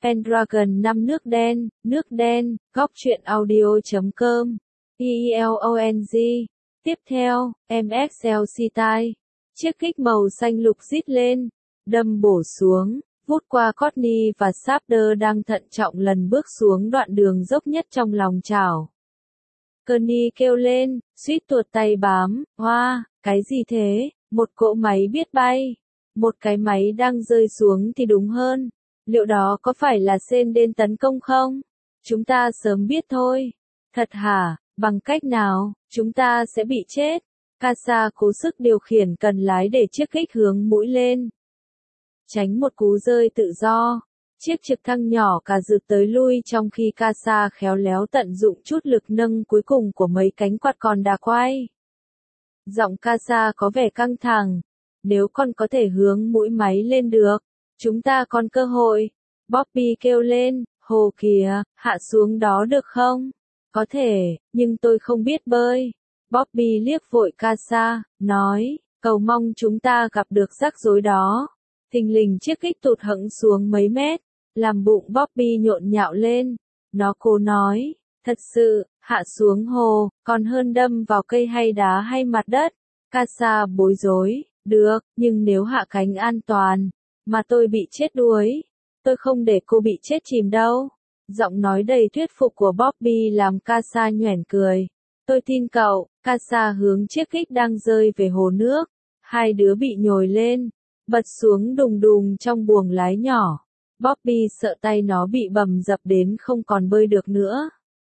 Pendragon 5 nước đen, góc truyện audio.com, EELONG. Tiếp theo, MXLC tai. Chiếc kích màu xanh lục rít lên, đâm bổ xuống, vút qua Courtney và Sanders đang thận trọng lần bước xuống đoạn đường dốc nhất trong lòng chảo. Kearney kêu lên, suýt tuột tay bám, hoa, cái gì thế, một cỗ máy biết bay. Một cái máy đang rơi xuống thì đúng hơn. Liệu đó có phải là Sen đến tấn công không? Chúng ta sớm biết thôi. Thật hả, bằng cách nào, chúng ta sẽ bị chết. Casa cố sức điều khiển cần lái để chiếc kích hướng mũi lên. Tránh một cú rơi tự do. Chiếc trực thăng nhỏ cả rượt tới lui trong khi Casa khéo léo tận dụng chút lực nâng cuối cùng của mấy cánh quạt còn đà quay. Giọng Casa có vẻ căng thẳng. Nếu con có thể hướng mũi máy lên được, chúng ta còn cơ hội. Bobby kêu lên, hồ kìa, hạ xuống đó được không? Có thể, nhưng tôi không biết bơi. Bobby liếc vội Casa, nói, cầu mong chúng ta gặp được rắc rối đó. Thình lình chiếc kích tụt hẫng xuống mấy mét, làm bụng Bobby nhộn nhạo lên. Nó cố nói, thật sự, hạ xuống hồ, còn hơn đâm vào cây hay đá hay mặt đất. Casa bối rối, được, nhưng nếu hạ cánh an toàn, mà tôi bị chết đuối, tôi không để cô bị chết chìm đâu. Giọng nói đầy thuyết phục của Bobby làm Casa nhoẻn cười. Tôi tin cậu. Casa hướng chiếc kích đang rơi về hồ nước. Hai đứa bị nhồi lên, bật xuống đùng đùng trong buồng lái nhỏ. Bobby sợ tay nó bị bầm dập đến không còn bơi được nữa.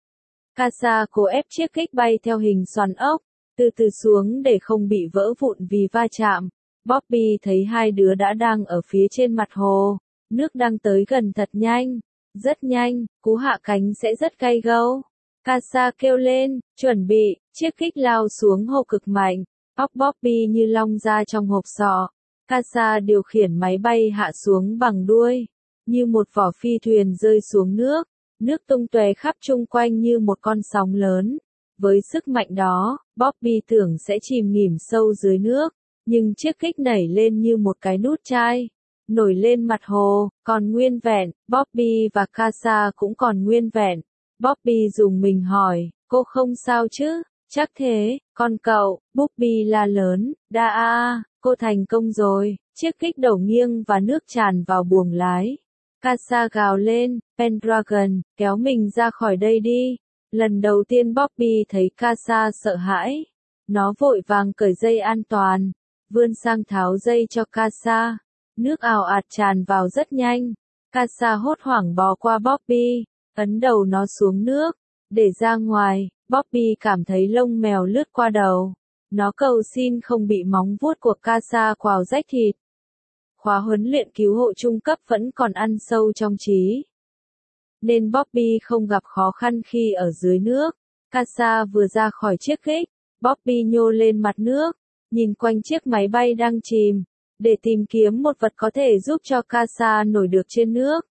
Casa cố ép chiếc kích bay theo hình xoắn ốc, từ từ xuống để không bị vỡ vụn vì va chạm. Bobby thấy hai đứa đã đang ở phía trên mặt hồ. Nước đang tới gần thật nhanh. Rất nhanh, cú hạ cánh sẽ rất gay go. Casa kêu lên, chuẩn bị, chiếc kích lao xuống hồ cực mạnh. Óc Bobby như long ra trong hộp sọ. Casa điều khiển máy bay hạ xuống bằng đuôi. Như một vỏ phi thuyền rơi xuống nước. Nước tung tóe khắp chung quanh như một con sóng lớn. Với sức mạnh đó, Bobby tưởng sẽ chìm nghỉm sâu dưới nước. Nhưng chiếc kích nảy lên như một cái nút chai. Nổi lên mặt hồ, còn nguyên vẹn, Bobby và Casa cũng còn nguyên vẹn. Bobby dùng mình hỏi, cô không sao chứ? Chắc thế, con cậu, Bobby la lớn, cô thành công rồi. Chiếc kích đổ nghiêng và nước tràn vào buồng lái. Casa gào lên, Pendragon, kéo mình ra khỏi đây đi. Lần đầu tiên Bobby thấy Casa sợ hãi. Nó vội vàng cởi dây an toàn, vươn sang tháo dây cho Casa. Nước ào ạt tràn vào rất nhanh. Casa hốt hoảng bò qua Bobby, ấn đầu nó xuống nước. Để ra ngoài, Bobby cảm thấy lông mèo lướt qua đầu. Nó cầu xin không bị móng vuốt của Casa quào rách thịt. Khóa huấn luyện cứu hộ trung cấp vẫn còn ăn sâu trong trí. Nên Bobby không gặp khó khăn khi ở dưới nước. Casa vừa ra khỏi chiếc kích, Bobby nhô lên mặt nước, nhìn quanh chiếc máy bay đang chìm, để tìm kiếm một vật có thể giúp cho Casa nổi được trên nước.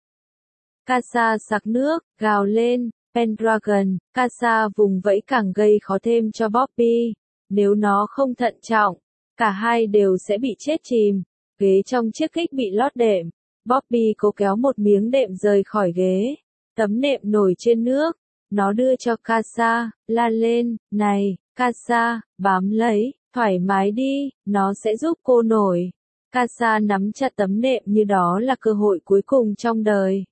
Casa sặc nước, gào lên, Pendragon. Casa vùng vẫy càng gây khó thêm cho Bobby. Nếu nó không thận trọng, cả hai đều sẽ bị chết chìm. Ghế trong chiếc kích bị lót đệm. Bobby cố kéo một miếng đệm rời khỏi ghế. Tấm nệm nổi trên nước. Nó đưa cho Casa, la lên, này, Casa, bám lấy, thoải mái đi, nó sẽ giúp cô nổi. Casa nắm chặt tấm nệm như đó là cơ hội cuối cùng trong đời.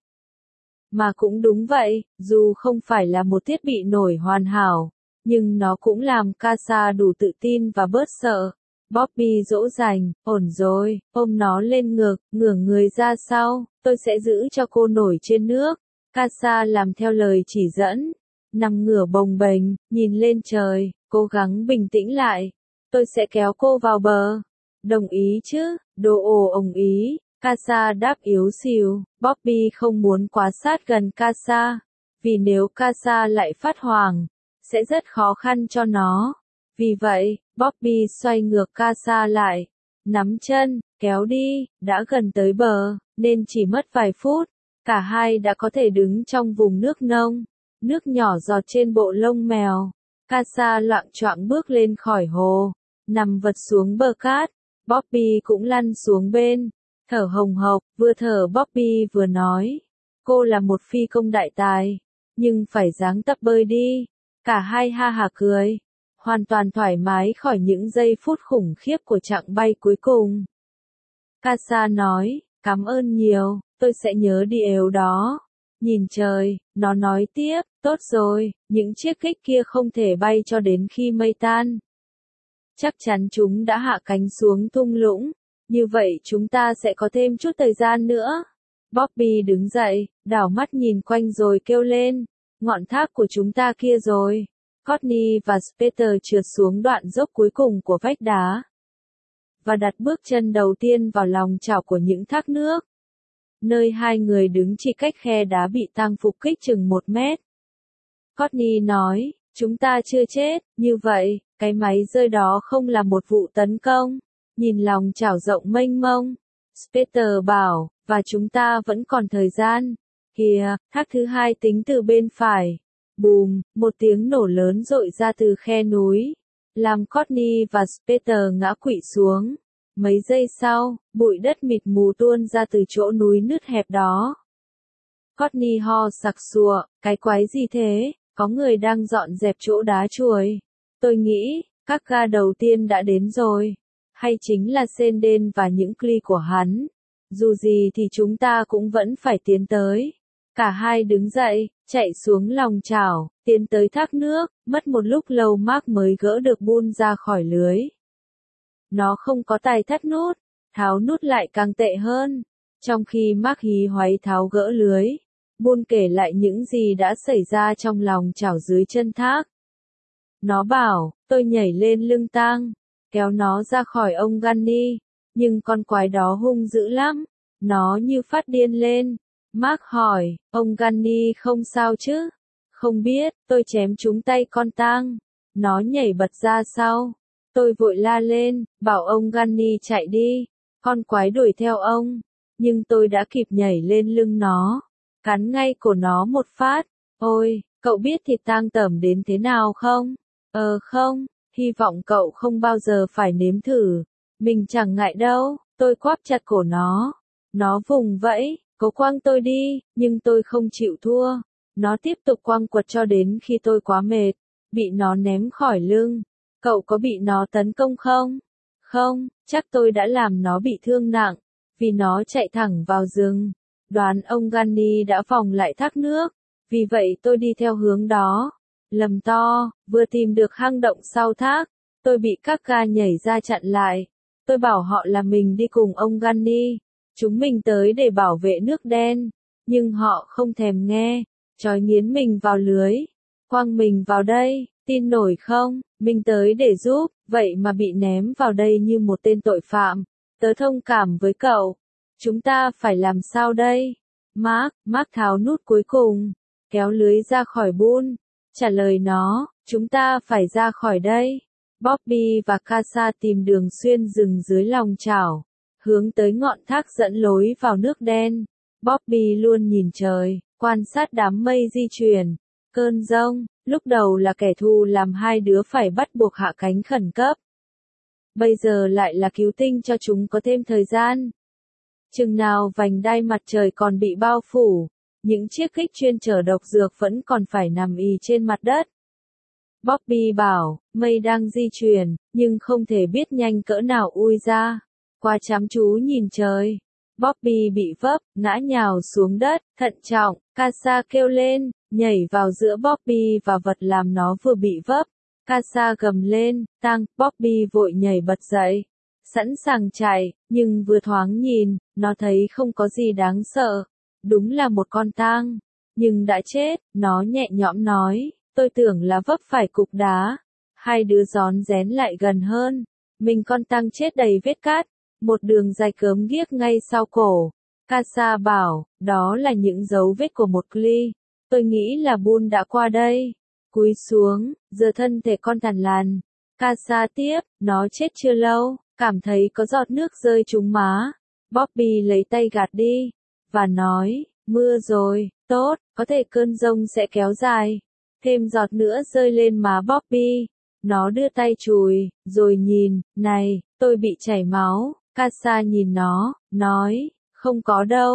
Mà cũng đúng vậy, dù không phải là một thiết bị nổi hoàn hảo, nhưng nó cũng làm Casa đủ tự tin và bớt sợ. Bobby dỗ dành, ổn rồi, ôm nó lên ngực, ngửa người ra sau, tôi sẽ giữ cho cô nổi trên nước. Casa làm theo lời chỉ dẫn, nằm ngửa bồng bềnh, nhìn lên trời, cố gắng bình tĩnh lại. Tôi sẽ kéo cô vào bờ. Đồng ý chứ, đồ ồng ý. Casa đáp yếu xìu. Bobby không muốn quá sát gần Casa, vì nếu Casa lại phát hoảng, sẽ rất khó khăn cho nó. Vì vậy, Bobby xoay ngược Casa lại, nắm chân, kéo đi. Đã gần tới bờ, nên chỉ mất vài phút, cả hai đã có thể đứng trong vùng nước nông. Nước nhỏ giọt trên bộ lông mèo. Casa loạng choạng bước lên khỏi hồ, nằm vật xuống bờ cát. Bobby cũng lăn xuống bên, thở hồng hộc, vừa thở Bobby vừa nói. cô là một phi công đại tài, nhưng phải dáng tập bơi đi. Cả hai ha hả cười, hoàn toàn thoải mái khỏi những giây phút khủng khiếp của chặng bay cuối cùng. Casa nói, cảm ơn nhiều, tôi sẽ nhớ điều đó. Nhìn trời, nó nói tiếp, tốt rồi, những chiếc kích kia không thể bay cho đến khi mây tan. Chắc chắn chúng đã hạ cánh xuống thung lũng, như vậy chúng ta sẽ có thêm chút thời gian nữa. Bobby đứng dậy, đảo mắt nhìn quanh rồi kêu lên, ngọn tháp của chúng ta kia rồi. Courtney và Peter trượt xuống đoạn dốc cuối cùng của vách đá và đặt bước chân đầu tiên vào lòng chảo của những thác nước, nơi hai người đứng chỉ cách khe đá bị tang phục kích chừng 1 mét. Courtney nói, chúng ta chưa chết, như vậy, cái máy rơi đó không là một vụ tấn công. Nhìn lòng chảo rộng mênh mông, Peter bảo, và chúng ta vẫn còn thời gian. Kìa, thác thứ hai tính từ bên phải. Bùm, một tiếng nổ lớn rội ra từ khe núi, làm Courtney và Peter ngã quỵ xuống. Mấy giây sau, bụi đất mịt mù tuôn ra từ chỗ núi nứt hẹp đó. Courtney ho sặc sụa, cái quái gì thế, có người đang dọn dẹp chỗ đá chuồi. Tôi nghĩ, các ga đầu tiên đã đến rồi. Hay chính là Senden và những cli của hắn. Dù gì thì chúng ta cũng vẫn phải tiến tới. Cả hai đứng dậy, chạy xuống lòng chảo, tiến tới thác nước, mất một lúc lâu Mark mới gỡ được Bull ra khỏi lưới. Nó không có tài thắt nút, tháo nút lại càng tệ hơn. Trong khi Mark hí hoáy tháo gỡ lưới, Bull kể lại những gì đã xảy ra trong lòng chảo dưới chân thác. Nó bảo, tôi nhảy lên lưng tang, kéo nó ra khỏi ông Gunny, nhưng con quái đó hung dữ lắm, nó như phát điên lên. Mark hỏi, ông Gunny không sao chứ? Không biết, tôi chém trúng tay con tang. Nó nhảy bật ra sau. Tôi vội la lên, bảo ông Gunny chạy đi. Con quái đuổi theo ông. Nhưng tôi đã kịp nhảy lên lưng nó, cắn ngay cổ nó một phát. Ôi, cậu biết thịt tang tởm đến thế nào không? Không, hy vọng cậu không bao giờ phải nếm thử. Mình chẳng ngại đâu, tôi quáp chặt cổ nó. Nó vùng vẫy, cố quăng tôi đi, nhưng tôi không chịu thua. Nó tiếp tục quăng quật cho đến khi tôi quá mệt, bị nó ném khỏi lưng. Cậu có bị nó tấn công không? Không, chắc tôi đã làm nó bị thương nặng, vì nó chạy thẳng vào rừng. Đoán ông Gunny đã vòng lại thác nước, vì vậy tôi đi theo hướng đó. Lầm to, vừa tìm được hang động sau thác, tôi bị các ga nhảy ra chặn lại. Tôi bảo họ là mình đi cùng ông Gunny, chúng mình tới để bảo vệ nước đen, nhưng họ không thèm nghe, trói nghiến mình vào lưới, quăng mình vào đây, tin nổi không, mình tới để giúp, vậy mà bị ném vào đây như một tên tội phạm. Tớ thông cảm với cậu. Chúng ta phải làm sao đây? Mark tháo nút cuối cùng, kéo lưới ra khỏi Bull, trả lời nó, chúng ta phải ra khỏi đây. Bobby và Casa tìm đường xuyên rừng dưới lòng chảo, hướng tới ngọn thác dẫn lối vào nước đen. Bobby luôn nhìn trời, quan sát đám mây di chuyển, cơn giông, lúc đầu là kẻ thù làm hai đứa phải bắt buộc hạ cánh khẩn cấp. Bây giờ lại là cứu tinh cho chúng có thêm thời gian. Chừng nào vành đai mặt trời còn bị bao phủ, những chiếc kích chuyên chở độc dược vẫn còn phải nằm ì trên mặt đất. Bobby bảo, mây đang di chuyển, nhưng không thể biết nhanh cỡ nào ui ra. Quá chăm chú nhìn trời. Bobby bị vấp, ngã nhào xuống đất, thận trọng, Casa kêu lên, nhảy vào giữa Bobby và vật làm nó vừa bị vấp. Casa gầm lên, tang, Bobby vội nhảy bật dậy, sẵn sàng chạy, nhưng vừa thoáng nhìn, nó thấy không có gì đáng sợ. Đúng là một con tang, nhưng đã chết, nó nhẹ nhõm nói, tôi tưởng là vấp phải cục đá. Hai đứa rón rén lại gần hơn, mình con tang chết đầy vết cát, một đường dài cớm ghiếc ngay sau cổ. Casa bảo, đó là những dấu vết của một cli. Tôi nghĩ là Bull đã qua đây. Cúi xuống, giờ thân thể con thằn lằn. Casa tiếp, nó chết chưa lâu, cảm thấy có giọt nước rơi trúng má. Bobby lấy tay gạt đi, và nói, mưa rồi, tốt, có thể cơn giông sẽ kéo dài. Thêm giọt nữa rơi lên má Bobby. Nó đưa tay chùi, rồi nhìn, này, tôi bị chảy máu. Casa nhìn nó, nói, không có đâu,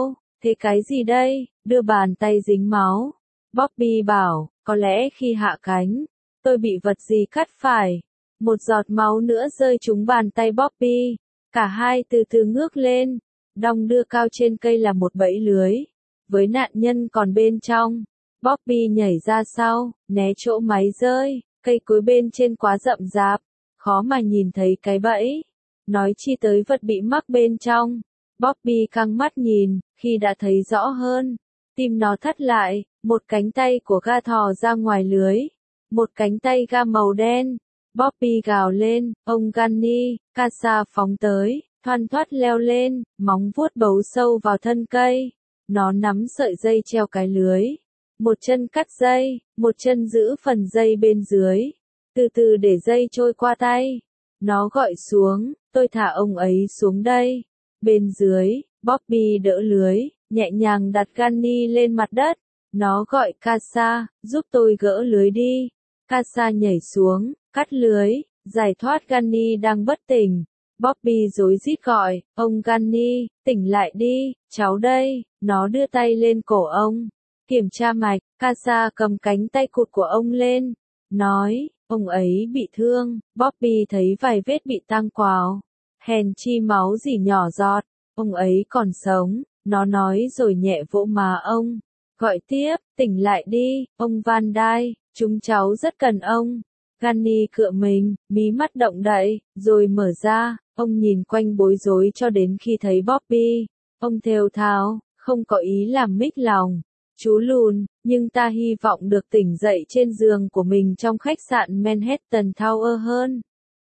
Thế cái gì đây? Đưa bàn tay dính máu. Bobby bảo, có lẽ khi hạ cánh, tôi bị vật gì cắt phải. Một giọt máu nữa rơi trúng bàn tay Bobby. Cả hai từ từ ngước lên. Đong đưa cao trên cây là một bẫy lưới. Với nạn nhân còn bên trong. Bobby nhảy ra sau, né chỗ máy rơi. Cây cối bên trên quá rậm rạp. Khó mà nhìn thấy cái bẫy. Nói chi tới vật bị mắc bên trong. Bobby căng mắt nhìn, khi đã thấy rõ hơn. Tim nó thắt lại, một cánh tay của ga thò ra ngoài lưới. Một cánh tay ga màu đen. Bobby gào lên, ông Gunny, Casa phóng tới, thoăn thoắt leo lên, móng vuốt bấu sâu vào thân cây. Nó nắm sợi dây treo cái lưới. Một chân cắt dây, một chân giữ phần dây bên dưới. Từ từ để dây trôi qua tay. Nó gọi xuống, tôi thả ông ấy xuống đây. Bên dưới, Bobby đỡ lưới, nhẹ nhàng đặt Gunny lên mặt đất. Nó gọi Casa, giúp tôi gỡ lưới đi. Casa nhảy xuống, cắt lưới, giải thoát Gunny đang bất tỉnh. Bobby rối rít gọi, ông Gunny, tỉnh lại đi, cháu đây. Nó đưa tay lên cổ ông, kiểm tra mạch. Casa cầm cánh tay cụt của ông lên, nói, ông ấy bị thương. Bobby thấy vài vết bị tang quào, hèn chi máu rỉ nhỏ giọt. Ông ấy còn sống, nó nói rồi nhẹ vỗ má ông. Gọi tiếp, tỉnh lại đi, ông Van Dyke, chúng cháu rất cần ông. Gunny cựa mình, mí mắt động đậy, rồi mở ra, ông nhìn quanh bối rối cho đến khi thấy Bobby. Ông thều thào, không có ý làm mích lòng. Chú lùn, nhưng ta hy vọng được tỉnh dậy trên giường của mình trong khách sạn Manhattan Tower hơn.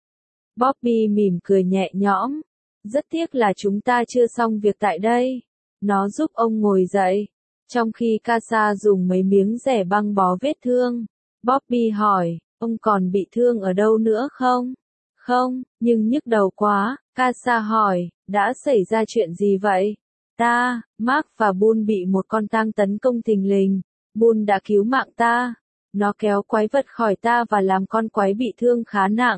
Bobby mỉm cười nhẹ nhõm. Rất tiếc là chúng ta chưa xong việc tại đây. Nó giúp ông ngồi dậy. Trong khi Casa dùng mấy miếng dẻ băng bó vết thương. Bobby hỏi, ông còn bị thương ở đâu nữa không? Không, nhưng nhức đầu quá. Casa hỏi, đã xảy ra chuyện gì vậy? Ta, Mark và Bull bị một con tang tấn công thình lình. Bull đã cứu mạng ta. Nó kéo quái vật khỏi ta và làm con quái bị thương khá nặng.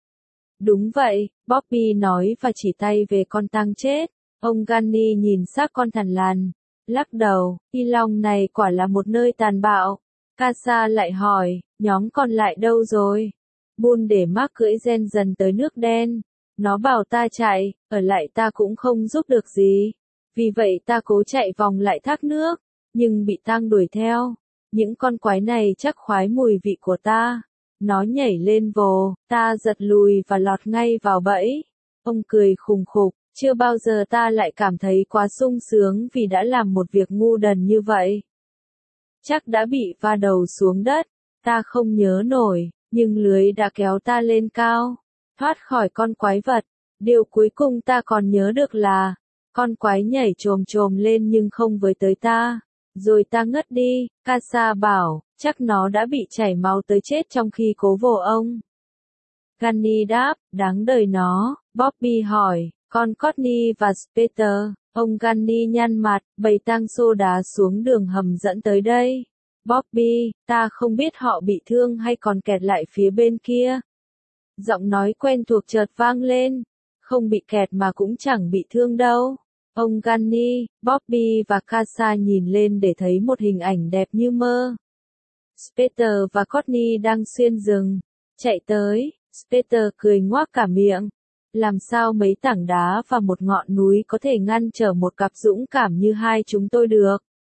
Đúng vậy, Bobby nói và chỉ tay về con tang chết. Ông Gunny nhìn xác con thằn lằn, lắc đầu, y long này quả là một nơi tàn bạo. Casa lại hỏi, nhóm còn lại đâu rồi? Bull để Mark cưỡi gen dần tới nước đen. Nó bảo ta chạy, ở lại ta cũng không giúp được gì. Vì vậy ta cố chạy vòng lại thác nước, nhưng bị tang đuổi theo. Những con quái này chắc khoái mùi vị của ta. Nó nhảy lên vồ, ta giật lùi và lọt ngay vào bẫy. Ông cười khùng khục, chưa bao giờ ta lại cảm thấy quá sung sướng vì đã làm một việc ngu đần như vậy. Chắc đã bị va đầu xuống đất, ta không nhớ nổi, nhưng lưới đã kéo ta lên cao, thoát khỏi con quái vật. Điều cuối cùng ta còn nhớ được là, con quái nhảy chồm chồm lên nhưng không với tới ta. Rồi ta ngất đi. Casa bảo, chắc nó đã bị chảy máu tới chết trong khi cố vồ ông. Gunny đáp, đáng đời nó. Bobby hỏi, con Courtney và Peter. Ông Gunny nhăn mặt, bầy tang xô đá xuống đường hầm dẫn tới đây. Bobby, ta không biết họ bị thương hay còn kẹt lại phía bên kia. Giọng nói quen thuộc chợt vang lên. Không bị kẹt mà cũng chẳng bị thương đâu. Ông Gunny, Bobby và Casa nhìn lên để thấy một hình ảnh đẹp như mơ. Peter và Courtney đang xuyên rừng. Chạy tới, Peter cười ngoác cả miệng. Làm sao mấy tảng đá và một ngọn núi có thể ngăn trở một cặp dũng cảm như hai chúng tôi được?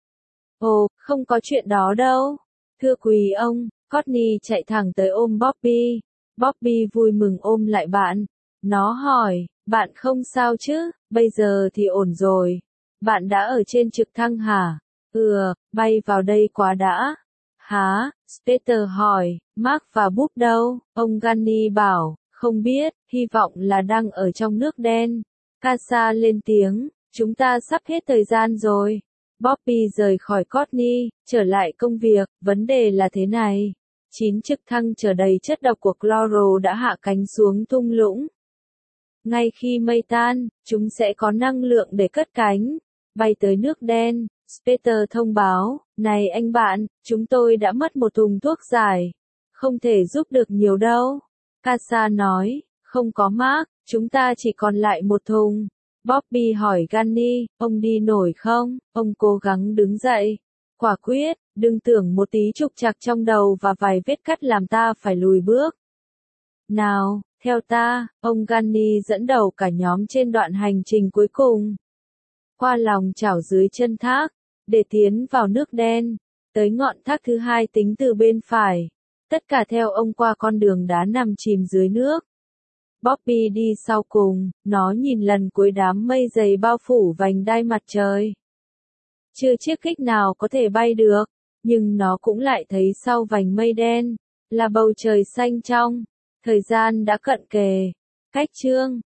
Ồ, không có chuyện đó đâu. Thưa quý ông, Courtney chạy thẳng tới ôm Bobby. Bobby vui mừng ôm lại bạn. Nó hỏi, bạn không sao chứ? Bây giờ thì ổn rồi. Bạn đã ở trên trực thăng hả? Bay vào đây quá đã. Hả? Peter hỏi, Mark và Bob đâu? Ông Gunny bảo, không biết, hy vọng là đang ở trong nước đen. Casa lên tiếng, chúng ta sắp hết thời gian rồi. Bobby rời khỏi Courtney, trở lại công việc, vấn đề là thế này. 9 trực thăng chở đầy chất độc của chloro đã hạ cánh xuống thung lũng. Ngay khi mây tan, chúng sẽ có năng lượng để cất cánh, bay tới nước đen. Peter thông báo, này anh bạn, chúng tôi đã mất một thùng thuốc giải. Không thể giúp được nhiều đâu. Casa nói, không có Mark, chúng ta chỉ còn lại một thùng. Bobby hỏi Gunny, ông đi nổi không? Ông cố gắng đứng dậy. Quả quyết, đừng tưởng một tí trục trặc trong đầu và vài vết cắt làm ta phải lùi bước. Nào, theo ta, ông Gunny dẫn đầu cả nhóm trên đoạn hành trình cuối cùng. Qua lòng chảo dưới chân thác, để tiến vào nước đen, tới ngọn thác thứ hai tính từ bên phải. Tất cả theo ông qua con đường đá nằm chìm dưới nước. Bobby đi sau cùng, nó nhìn lần cuối đám mây dày bao phủ vành đai mặt trời. Chưa chiếc kích nào có thể bay được, nhưng nó cũng lại thấy sau vành mây đen, là bầu trời xanh trong. Thời gian đã cận kề. Cách chương